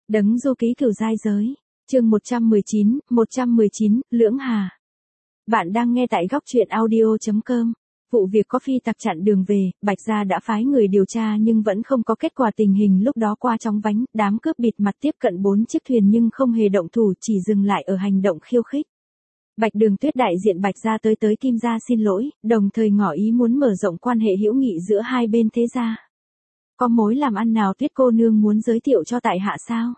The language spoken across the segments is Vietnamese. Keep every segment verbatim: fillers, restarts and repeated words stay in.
Đấng du ký cửu giai giới. Chương một trăm mười chín, một trăm mười chín, Lưỡng Hà. Bạn đang nghe tại góc truyện audio chấm com. Vụ việc có phi tặc chặn đường về, Bạch Gia đã phái người điều tra nhưng vẫn không có kết quả. Tình hình lúc đó qua chóng vánh, đám cướp bịt mặt tiếp cận bốn chiếc thuyền nhưng không hề động thủ, chỉ dừng lại ở hành động khiêu khích. Bạch Đường Tuyết đại diện Bạch Gia tới tới Kim Gia xin lỗi, đồng thời ngỏ ý muốn mở rộng quan hệ hữu nghị giữa hai bên thế gia. Có mối làm ăn nào Tuyết cô nương muốn giới thiệu cho tại hạ sao?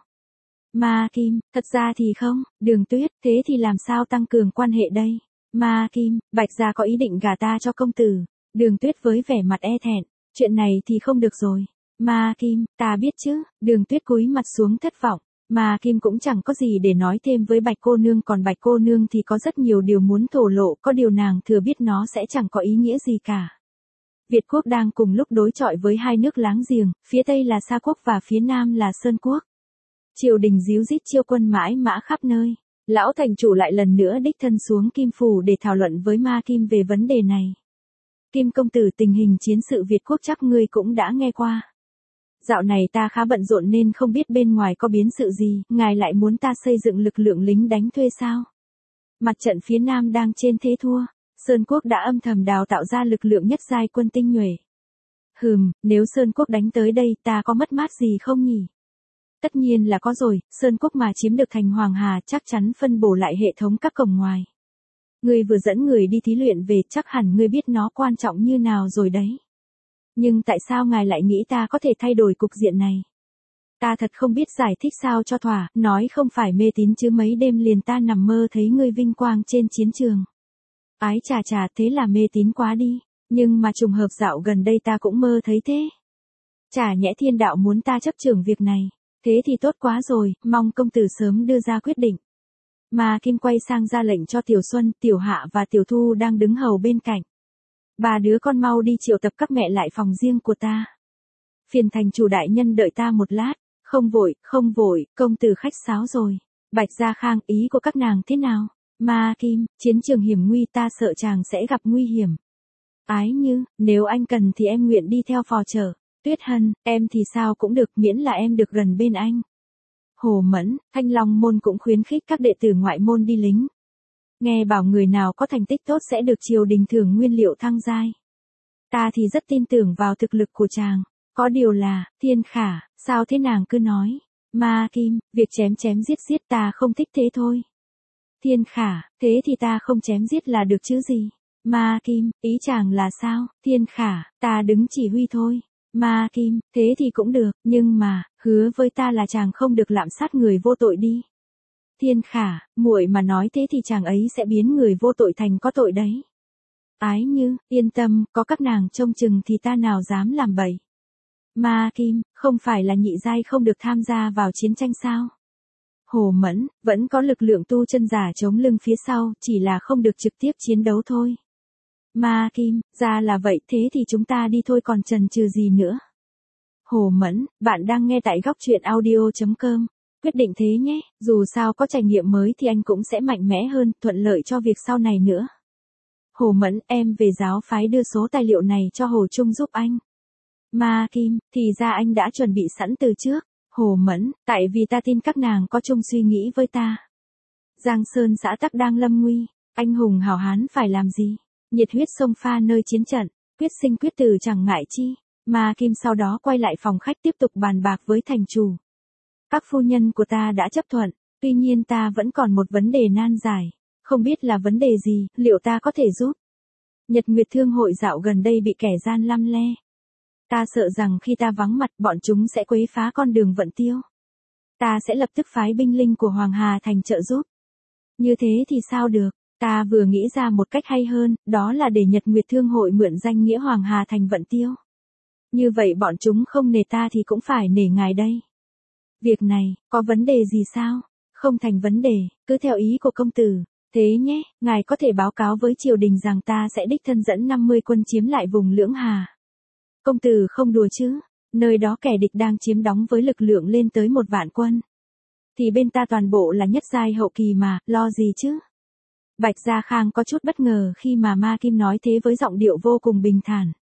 Ma Kim, thật ra thì không, Đường Tuyết, thế thì làm sao tăng cường quan hệ đây? Ma Kim, Bạch Gia có ý định gả ta cho công tử. Đường Tuyết với vẻ mặt e thẹn, chuyện này thì không được rồi. Ma Kim, ta biết chứ. Đường Tuyết cúi mặt xuống thất vọng. Ma Kim cũng chẳng có gì để nói thêm với Bạch cô nương, còn Bạch cô nương thì có rất nhiều điều muốn thổ lộ, có điều nàng thừa biết nó sẽ chẳng có ý nghĩa gì cả. Việt quốc đang cùng lúc đối chọi với hai nước láng giềng, phía Tây là Sa quốc và phía Nam là Sơn quốc. Triều đình díu dít chiêu quân mãi mã khắp nơi. Lão thành chủ lại lần nữa đích thân xuống Kim phủ để thảo luận với Ma Kim về vấn đề này. Kim công tử, tình hình chiến sự Việt quốc chắc ngươi cũng đã nghe qua. Dạo này ta khá bận rộn nên không biết bên ngoài có biến sự gì, ngài lại muốn ta xây dựng lực lượng lính đánh thuê sao? Mặt trận phía Nam đang trên thế thua, Sơn quốc đã âm thầm đào tạo ra lực lượng nhất giai quân tinh nhuệ. Hừm, nếu Sơn quốc đánh tới đây ta có mất mát gì không nhỉ? Tất nhiên là có rồi, Sơn quốc mà chiếm được thành Hoàng Hà chắc chắn phân bổ lại hệ thống các cổng ngoài. Ngươi vừa dẫn người đi thí luyện về, chắc hẳn ngươi biết nó quan trọng như nào rồi đấy. Nhưng tại sao ngài lại nghĩ ta có thể thay đổi cục diện này? Ta thật không biết giải thích sao cho thỏa, nói không phải mê tín chứ mấy đêm liền ta nằm mơ thấy ngươi vinh quang trên chiến trường. Ái chà chà, thế là mê tín quá đi, nhưng mà trùng hợp dạo gần đây ta cũng mơ thấy thế. Chả nhẽ thiên đạo muốn ta chấp trưởng việc này. Thế thì tốt quá rồi, mong công tử sớm đưa ra quyết định. Ma Kim quay sang ra lệnh cho Tiểu Xuân, Tiểu Hạ và Tiểu Thu đang đứng hầu bên cạnh. Ba đứa con mau đi triệu tập các mẹ lại phòng riêng của ta. Phiền thành chủ đại nhân đợi ta một lát. Không vội, không vội, công tử khách sáo rồi. Bạch Gia Khang, ý của các nàng thế nào? Ma Kim, chiến trường hiểm nguy, ta sợ chàng sẽ gặp nguy hiểm. Ái Như, nếu anh cần thì em nguyện đi theo phò trợ. Tuyết Hân, em thì sao cũng được, miễn là em được gần bên anh. Hồ Mẫn, Thanh Long môn cũng khuyến khích các đệ tử ngoại môn đi lính. Nghe bảo người nào có thành tích tốt sẽ được triều đình thưởng nguyên liệu thăng giai. Ta thì rất tin tưởng vào thực lực của chàng. Có điều là, Thiên Khả, sao thế nàng cứ nói. Ma Kim, việc chém chém giết giết ta không thích thế thôi. Thiên Khả, thế thì ta không chém giết là được chứ gì. Ma Kim, ý chàng là sao? Thiên Khả, ta đứng chỉ huy thôi. Ma Kim, thế thì cũng được, nhưng mà, hứa với ta là chàng không được lạm sát người vô tội đi. Thiên Khả, muội mà nói thế thì chàng ấy sẽ biến người vô tội thành có tội đấy. Ái Như, yên tâm, có các nàng trông chừng thì ta nào dám làm bậy. Ma Kim, không phải là nhị giai không được tham gia vào chiến tranh sao? Hồ Mẫn, vẫn có lực lượng tu chân giả chống lưng phía sau, chỉ là không được trực tiếp chiến đấu thôi. Ma Kim, ra là vậy, thế thì chúng ta đi thôi còn chần chừ gì nữa. Hồ Mẫn, bạn đang nghe tại góc truyện audio chấm com. Quyết định thế nhé, dù sao có trải nghiệm mới thì anh cũng sẽ mạnh mẽ hơn, thuận lợi cho việc sau này nữa. Hồ Mẫn, em về giáo phái đưa số tài liệu này cho Hồ Trung giúp anh. Ma Kim, thì ra anh đã chuẩn bị sẵn từ trước. Hồ Mẫn, tại vì ta tin các nàng có chung suy nghĩ với ta. Giang Sơn xã tắc đang lâm nguy, anh hùng hào hán phải làm gì? Nhiệt huyết xông pha nơi chiến trận, quyết sinh quyết tử chẳng ngại chi. Ma Kim sau đó quay lại phòng khách tiếp tục bàn bạc với thành chủ. Các phu nhân của ta đã chấp thuận, tuy nhiên ta vẫn còn một vấn đề nan giải, không biết là vấn đề gì, liệu ta có thể giúp? Nhật Nguyệt Thương hội dạo gần đây bị kẻ gian lăm le. Ta sợ rằng khi ta vắng mặt bọn chúng sẽ quấy phá con đường vận tiêu. Ta sẽ lập tức phái binh linh của Hoàng Hà Thành trợ giúp. Như thế thì sao được? Ta vừa nghĩ ra một cách hay hơn, đó là để Nhật Nguyệt Thương hội mượn danh nghĩa Hoàng Hà Thành vận tiêu. Như vậy bọn chúng không nể ta thì cũng phải nể ngài đây. Việc này, có vấn đề gì sao? Không thành vấn đề, cứ theo ý của công tử. Thế nhé, ngài có thể báo cáo với triều đình rằng ta sẽ đích thân dẫn năm mươi quân chiếm lại vùng Lưỡng Hà. Công tử không đùa chứ, nơi đó kẻ địch đang chiếm đóng với lực lượng lên tới một vạn quân. Thì bên ta toàn bộ là nhất giai hậu kỳ mà, lo gì chứ? Bạch Gia Khang có chút bất ngờ khi mà Ma Kim nói thế với giọng điệu vô cùng bình thản.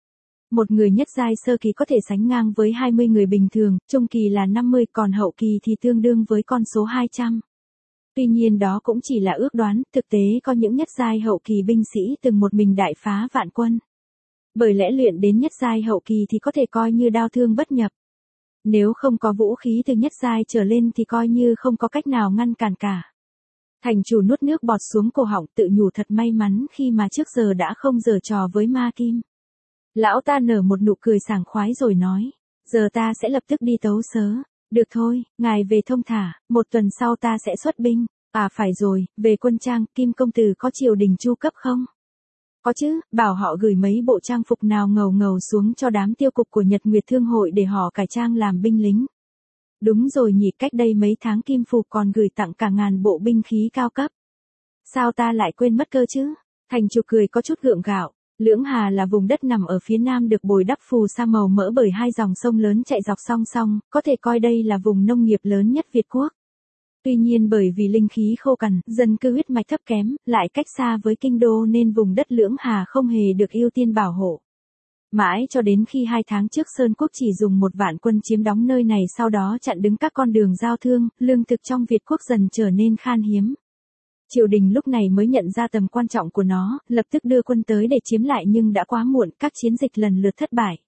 Một người nhất giai sơ kỳ có thể sánh ngang với hai mươi người bình thường, trung kỳ là năm mươi, còn hậu kỳ thì tương đương với con số hai trăm. Tuy nhiên đó cũng chỉ là ước đoán, thực tế có những nhất giai hậu kỳ binh sĩ từng một mình đại phá vạn quân. Bởi lẽ luyện đến nhất giai hậu kỳ thì có thể coi như đao thương bất nhập. Nếu không có vũ khí từ nhất giai trở lên thì coi như không có cách nào ngăn cản cả. Thành chủ nuốt nước bọt xuống cổ họng, tự nhủ thật may mắn khi mà trước giờ đã không giở trò với Ma Kim. Lão ta nở một nụ cười sảng khoái rồi nói, giờ ta sẽ lập tức đi tấu sớ. Được thôi, ngài về thông thả, một tuần sau ta sẽ xuất binh. À phải rồi, về quân trang, Kim công tử có triều đình chu cấp không? Có chứ, bảo họ gửi mấy bộ trang phục nào ngầu ngầu xuống cho đám tiêu cục của Nhật Nguyệt Thương hội để họ cải trang làm binh lính. Đúng rồi nhỉ, cách đây mấy tháng Kim Phủ còn gửi tặng cả ngàn bộ binh khí cao cấp. Sao ta lại quên mất cơ chứ? Thành chủ cười có chút gượng gạo. Lưỡng Hà là vùng đất nằm ở phía nam được bồi đắp phù sa màu mỡ bởi hai dòng sông lớn chạy dọc song song, có thể coi đây là vùng nông nghiệp lớn nhất Việt Quốc. Tuy nhiên bởi vì linh khí khô cằn, dân cư huyết mạch thấp kém, lại cách xa với kinh đô nên vùng đất Lưỡng Hà không hề được ưu tiên bảo hộ. Mãi cho đến khi hai tháng trước Sơn Quốc chỉ dùng một vạn quân chiếm đóng nơi này, sau đó chặn đứng các con đường giao thương, lương thực trong Việt Quốc dần trở nên khan hiếm. Triều đình lúc này mới nhận ra tầm quan trọng của nó, lập tức đưa quân tới để chiếm lại nhưng đã quá muộn, các chiến dịch lần lượt thất bại.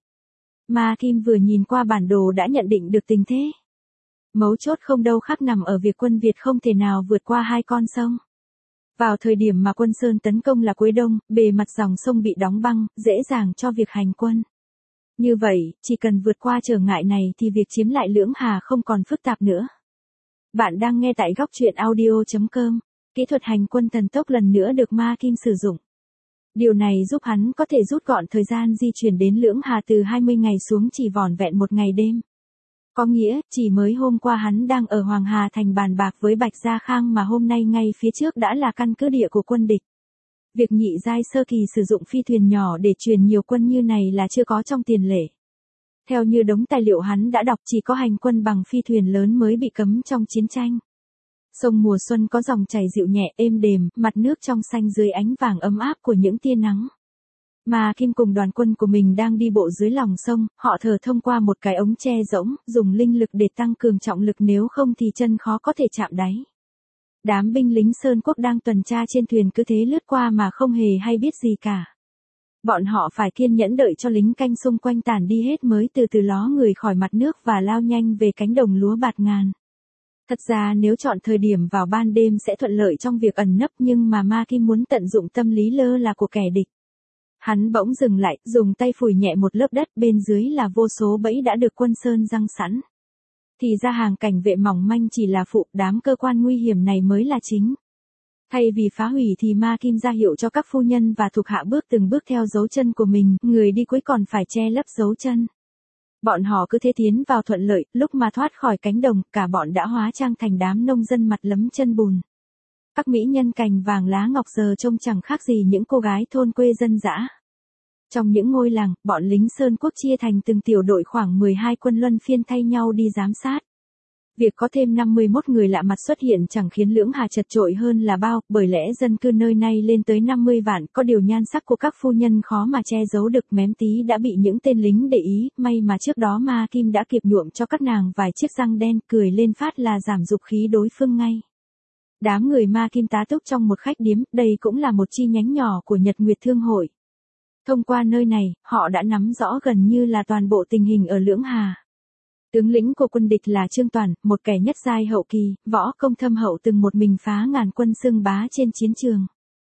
Ma Kim vừa nhìn qua bản đồ đã nhận định được tình thế. Mấu chốt không đâu khác nằm ở việc quân Việt không thể nào vượt qua hai con sông. Vào thời điểm mà quân Sơn tấn công là cuối đông, bề mặt dòng sông bị đóng băng, dễ dàng cho việc hành quân. Như vậy, chỉ cần vượt qua trở ngại này thì việc chiếm lại Lưỡng Hà không còn phức tạp nữa. Bạn đang nghe tại góc truyện audio chấm com. Kỹ thuật hành quân thần tốc lần nữa được Ma Kim sử dụng. Điều này giúp hắn có thể rút gọn thời gian di chuyển đến Lưỡng Hà từ hai mươi ngày xuống chỉ vỏn vẹn một ngày đêm. Có nghĩa, chỉ mới hôm qua hắn đang ở Hoàng Hà Thành bàn bạc với Bạch Gia Khang mà hôm nay ngay phía trước đã là căn cứ địa của quân địch. Việc nhị giai sơ kỳ sử dụng phi thuyền nhỏ để truyền nhiều quân như này là chưa có trong tiền lệ. Theo như đống tài liệu hắn đã đọc, chỉ có hành quân bằng phi thuyền lớn mới bị cấm trong chiến tranh. Sông mùa xuân có dòng chảy dịu nhẹ êm đềm, mặt nước trong xanh dưới ánh vàng ấm áp của những tia nắng. Mà Kim cùng đoàn quân của mình đang đi bộ dưới lòng sông, họ thở thông qua một cái ống tre rỗng, dùng linh lực để tăng cường trọng lực, nếu không thì chân khó có thể chạm đáy. Đám binh lính Sơn Quốc đang tuần tra trên thuyền cứ thế lướt qua mà không hề hay biết gì cả. Bọn họ phải kiên nhẫn đợi cho lính canh xung quanh tản đi hết mới từ từ ló người khỏi mặt nước và lao nhanh về cánh đồng lúa bạt ngàn. Thật ra nếu chọn thời điểm vào ban đêm sẽ thuận lợi trong việc ẩn nấp, nhưng mà Ma Kim muốn tận dụng tâm lý lơ là của kẻ địch. Hắn bỗng dừng lại, dùng tay phủi nhẹ một lớp đất, bên dưới là vô số bẫy đã được quân Sơn răng sẵn. Thì ra hàng cảnh vệ mỏng manh chỉ là phụ, đám cơ quan nguy hiểm này mới là chính. Thay vì phá hủy thì Ma Kim ra hiệu cho các phu nhân và thuộc hạ bước từng bước theo dấu chân của mình, người đi cuối còn phải che lấp dấu chân. Bọn họ cứ thế tiến vào thuận lợi, lúc mà thoát khỏi cánh đồng, cả bọn đã hóa trang thành đám nông dân mặt lấm chân bùn. Các mỹ nhân cành vàng lá ngọc giờ trông chẳng khác gì những cô gái thôn quê dân dã. Trong những ngôi làng, bọn lính Sơn Quốc chia thành từng tiểu đội khoảng mười hai quân luân phiên thay nhau đi giám sát. Việc có thêm năm mươi mốt người lạ mặt xuất hiện chẳng khiến Lưỡng Hà chật chội hơn là bao, bởi lẽ dân cư nơi này lên tới năm mươi vạn, có điều nhan sắc của các phu nhân khó mà che giấu được, mém tí đã bị những tên lính để ý, may mà trước đó Ma Kim đã kịp nhuộm cho các nàng vài chiếc răng đen, cười lên phát là giảm dục khí đối phương ngay. Đám người Ma Kim tá túc trong một khách điếm, đây cũng là một chi nhánh nhỏ của Nhật Nguyệt Thương hội. Thông qua nơi này, họ đã nắm rõ gần như là toàn bộ tình hình ở Lưỡng Hà. Tướng lĩnh của quân địch là Trương Toàn, một kẻ nhất giai hậu kỳ, võ công thâm hậu, từng một mình phá ngàn quân xưng bá trên chiến trường.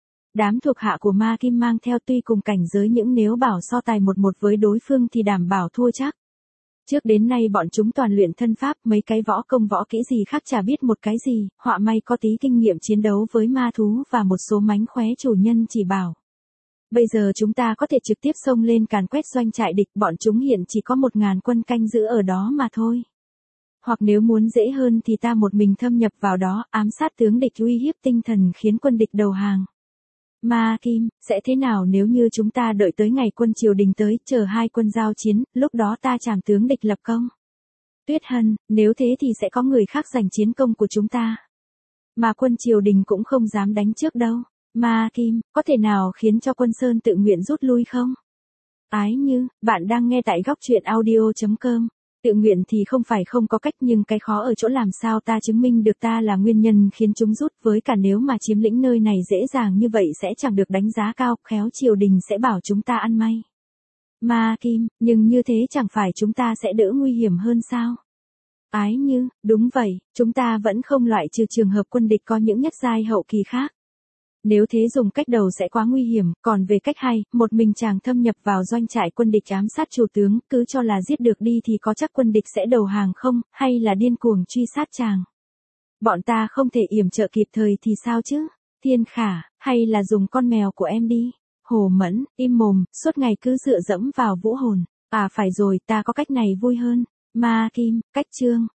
Đám thuộc hạ của Ma Kim mang theo tuy cùng cảnh giới, những nếu bảo so tài một một với đối phương thì đảm bảo thua chắc. Trước đến nay bọn chúng toàn luyện thân pháp, mấy cái võ công võ kỹ gì khác chả biết một cái gì, họa may có tí kinh nghiệm chiến đấu với ma thú và một số mánh khóe chủ nhân chỉ bảo. Bây giờ chúng ta có thể trực tiếp xông lên càn quét doanh trại địch, bọn chúng hiện chỉ có một ngàn quân canh giữ ở đó mà thôi. Hoặc nếu muốn dễ hơn thì ta một mình thâm nhập vào đó, ám sát tướng địch, uy hiếp tinh thần khiến quân địch đầu hàng. Ma Kim, sẽ thế nào nếu như chúng ta đợi tới ngày quân triều đình tới, chờ hai quân giao chiến, lúc đó ta trảm tướng địch lập công? Tuyết Hân, nếu thế thì sẽ có người khác giành chiến công của chúng ta. Mà quân triều đình cũng không dám đánh trước đâu. Ma Kim, có thể nào khiến cho quân Sơn tự nguyện rút lui không? Ái Như, bạn đang nghe tại góc truyện audio chấm com. Tự nguyện thì không phải không có cách, nhưng cái khó ở chỗ làm sao ta chứng minh được ta là nguyên nhân khiến chúng rút, với cả nếu mà chiếm lĩnh nơi này dễ dàng như vậy sẽ chẳng được đánh giá cao, khéo triều đình sẽ bảo chúng ta ăn may. Ma Kim, nhưng như thế chẳng phải chúng ta sẽ đỡ nguy hiểm hơn sao? Ái Như, đúng vậy, chúng ta vẫn không loại trừ trường hợp quân địch có những nhất giai hậu kỳ khác. Nếu thế dùng cách đầu sẽ quá nguy hiểm, còn về cách hai, một mình chàng thâm nhập vào doanh trại quân địch ám sát chủ tướng, cứ cho là giết được đi thì có chắc quân địch sẽ đầu hàng không, hay là điên cuồng truy sát chàng? Bọn ta không thể yểm trợ kịp thời thì sao chứ? Thiên Khả, hay là dùng con mèo của em đi? Hồ Mẫn, im mồm, suốt ngày cứ dựa dẫm vào vũ hồn. À phải rồi, ta có cách này vui hơn. Ma Kim, cách chương.